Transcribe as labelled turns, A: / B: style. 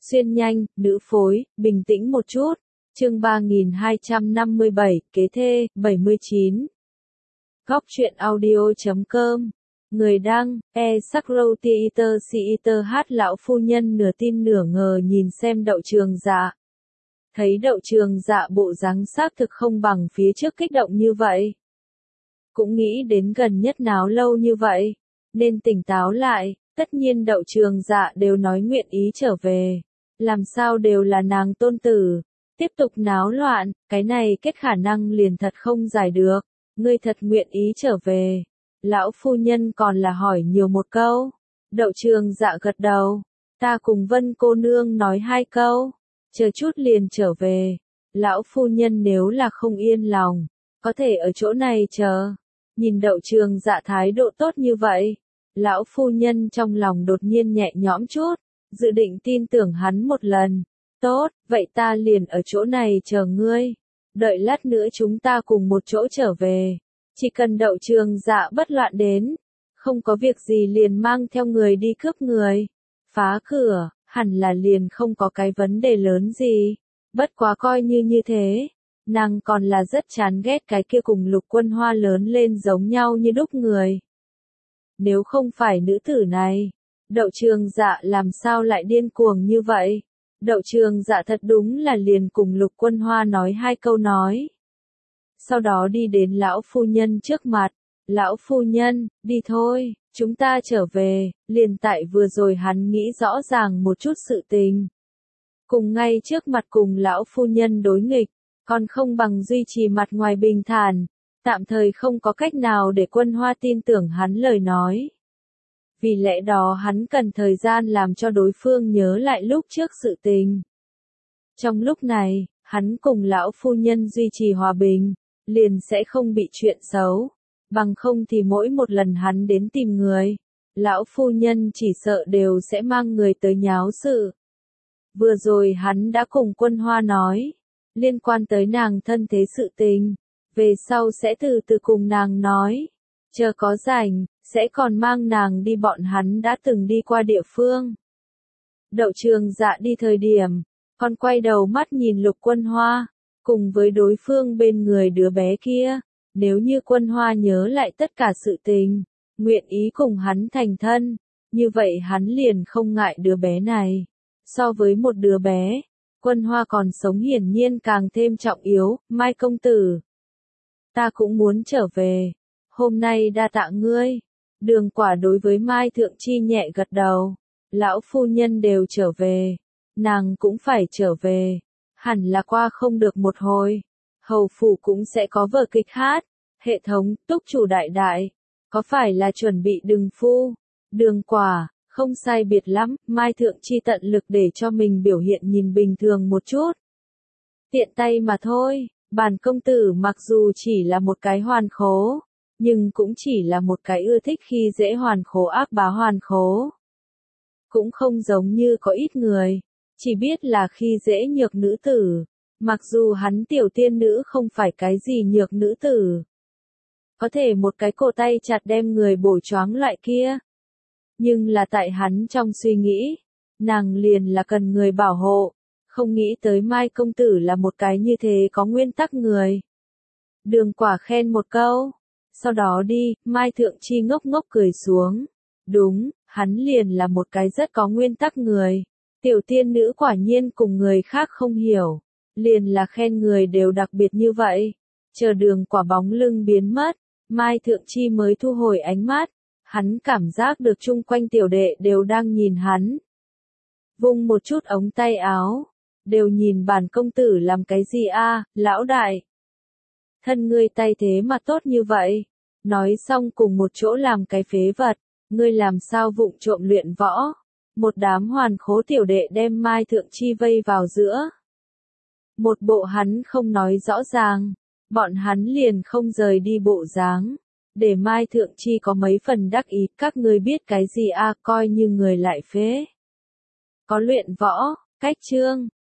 A: Xuyên nhanh, nữ phối, bình tĩnh một chút. Chương 3257, kế thê, 79. Góc truyện audio.com. Người đăng, Sakrow Theater hát lão phu nhân nửa tin nửa ngờ nhìn xem Đậu Trường Dạ. Thấy Đậu Trường Dạ bộ dáng xác thực không bằng phía trước kích động như vậy. Cũng nghĩ đến gần nhất náo lâu như vậy, nên tỉnh táo lại, tất nhiên Đậu Trường Dạ đều nói nguyện ý trở về. Làm sao đều là nàng tôn tử, tiếp tục náo loạn, cái này kết khả năng liền thật không giải được, ngươi thật nguyện ý trở về. Lão phu nhân còn là hỏi nhiều một câu. Đậu Trường Dạ gật đầu, ta cùng Vân cô nương nói 2 câu, chờ chút liền trở về. Lão phu nhân nếu là không yên lòng, có thể ở chỗ này chờ. Nhìn Đậu Trường Dạ thái độ tốt như vậy, lão phu nhân trong lòng đột nhiên nhẹ nhõm chút, dự định tin tưởng hắn một lần. Tốt, vậy ta liền ở chỗ này chờ ngươi. Đợi lát nữa chúng ta cùng một chỗ trở về. Chỉ cần Đậu Trường Dạ bất loạn đến, không có việc gì liền mang theo người đi cướp người. Phá cửa, hẳn là liền không có cái vấn đề lớn gì. Bất quá coi như thế, nàng còn là rất chán ghét cái kia cùng Lục Quân Hoa lớn lên giống nhau như đúc người. Nếu không phải nữ tử này, Đậu Trường Dạ làm sao lại điên cuồng như vậy? Đậu Trường Dạ thật đúng là liền cùng Lục Quân Hoa nói 2 câu nói. Sau đó đi đến lão phu nhân trước mặt. Lão phu nhân, đi thôi, chúng ta trở về. Liền tại vừa rồi hắn nghĩ rõ ràng một chút sự tình. Cùng ngay trước mặt cùng lão phu nhân đối nghịch, còn không bằng duy trì mặt ngoài bình thản. Tạm thời không có cách nào để Quân Hoa tin tưởng hắn lời nói. Vì lẽ đó hắn cần thời gian làm cho đối phương nhớ lại lúc trước sự tình. Trong lúc này, hắn cùng lão phu nhân duy trì hòa bình, liền sẽ không bị chuyện xấu. Bằng không thì mỗi một lần hắn đến tìm người, lão phu nhân chỉ sợ đều sẽ mang người tới nháo sự. Vừa rồi hắn đã cùng Quân Hoa nói, liên quan tới nàng thân thế sự tình, về sau sẽ từ từ cùng nàng nói. Chờ có rảnh, sẽ còn mang nàng đi bọn hắn đã từng đi qua địa phương. Đậu Trường Dạ đi thời điểm, còn quay đầu mắt nhìn Lục Quân Hoa, cùng với đối phương bên người đứa bé kia. Nếu như Quân Hoa nhớ lại tất cả sự tình, nguyện ý cùng hắn thành thân, như vậy hắn liền không ngại đứa bé này. So với một đứa bé, Quân Hoa còn sống hiển nhiên càng thêm trọng yếu. Mai công tử, ta cũng muốn trở về. Hôm nay đa tạ ngươi. Đường Quả đối với Mai Thượng Chi nhẹ gật đầu. Lão phu nhân đều trở về, nàng cũng phải trở về. Hẳn là qua không được một hồi, hầu phủ cũng sẽ có vở kịch hát. Hệ thống, túc chủ đại đại, có phải là chuẩn bị đừng phu? Đường Quả, không sai biệt lắm. Mai Thượng Chi tận lực để cho mình biểu hiện nhìn bình thường một chút. Tiện tay mà thôi. Bản công tử mặc dù chỉ là một cái hoàn khố, nhưng cũng chỉ là một cái ưa thích khi dễ hoàn khố ác bá hoàn khố. Cũng không giống như có ít người, chỉ biết là khi dễ nhược nữ tử. Mặc dù hắn tiểu tiên nữ không phải cái gì nhược nữ tử, có thể một cái cổ tay chặt đem người bổ choáng loại kia. Nhưng là tại hắn trong suy nghĩ, nàng liền là cần người bảo hộ. Không nghĩ tới Mai công tử là một cái như thế có nguyên tắc người. Đường Quả khen một câu. Sau đó đi, Mai Thượng Chi ngốc ngốc cười xuống. Đúng, hắn liền là một cái rất có nguyên tắc người. Tiểu tiên nữ quả nhiên cùng người khác không hiểu. Liền là khen người đều đặc biệt như vậy. Chờ Đường Quả bóng lưng biến mất, Mai Thượng Chi mới thu hồi ánh mắt. Hắn cảm giác được chung quanh tiểu đệ đều đang nhìn hắn. Vung một chút ống tay áo. Đều nhìn bản công tử làm cái gì a, lão đại. Thân ngươi tay thế mà tốt như vậy. Nói xong cùng một chỗ làm cái phế vật. Ngươi làm sao vụng trộm luyện võ. Một đám hoàn khố tiểu đệ đem Mai Thượng Chi vây vào giữa. Một bộ hắn không nói rõ ràng. Bọn hắn liền không rời đi bộ dáng. Để Mai Thượng Chi có mấy phần đắc ý. Các ngươi biết cái gì a, coi như người lại phế. Có luyện võ, cách chương.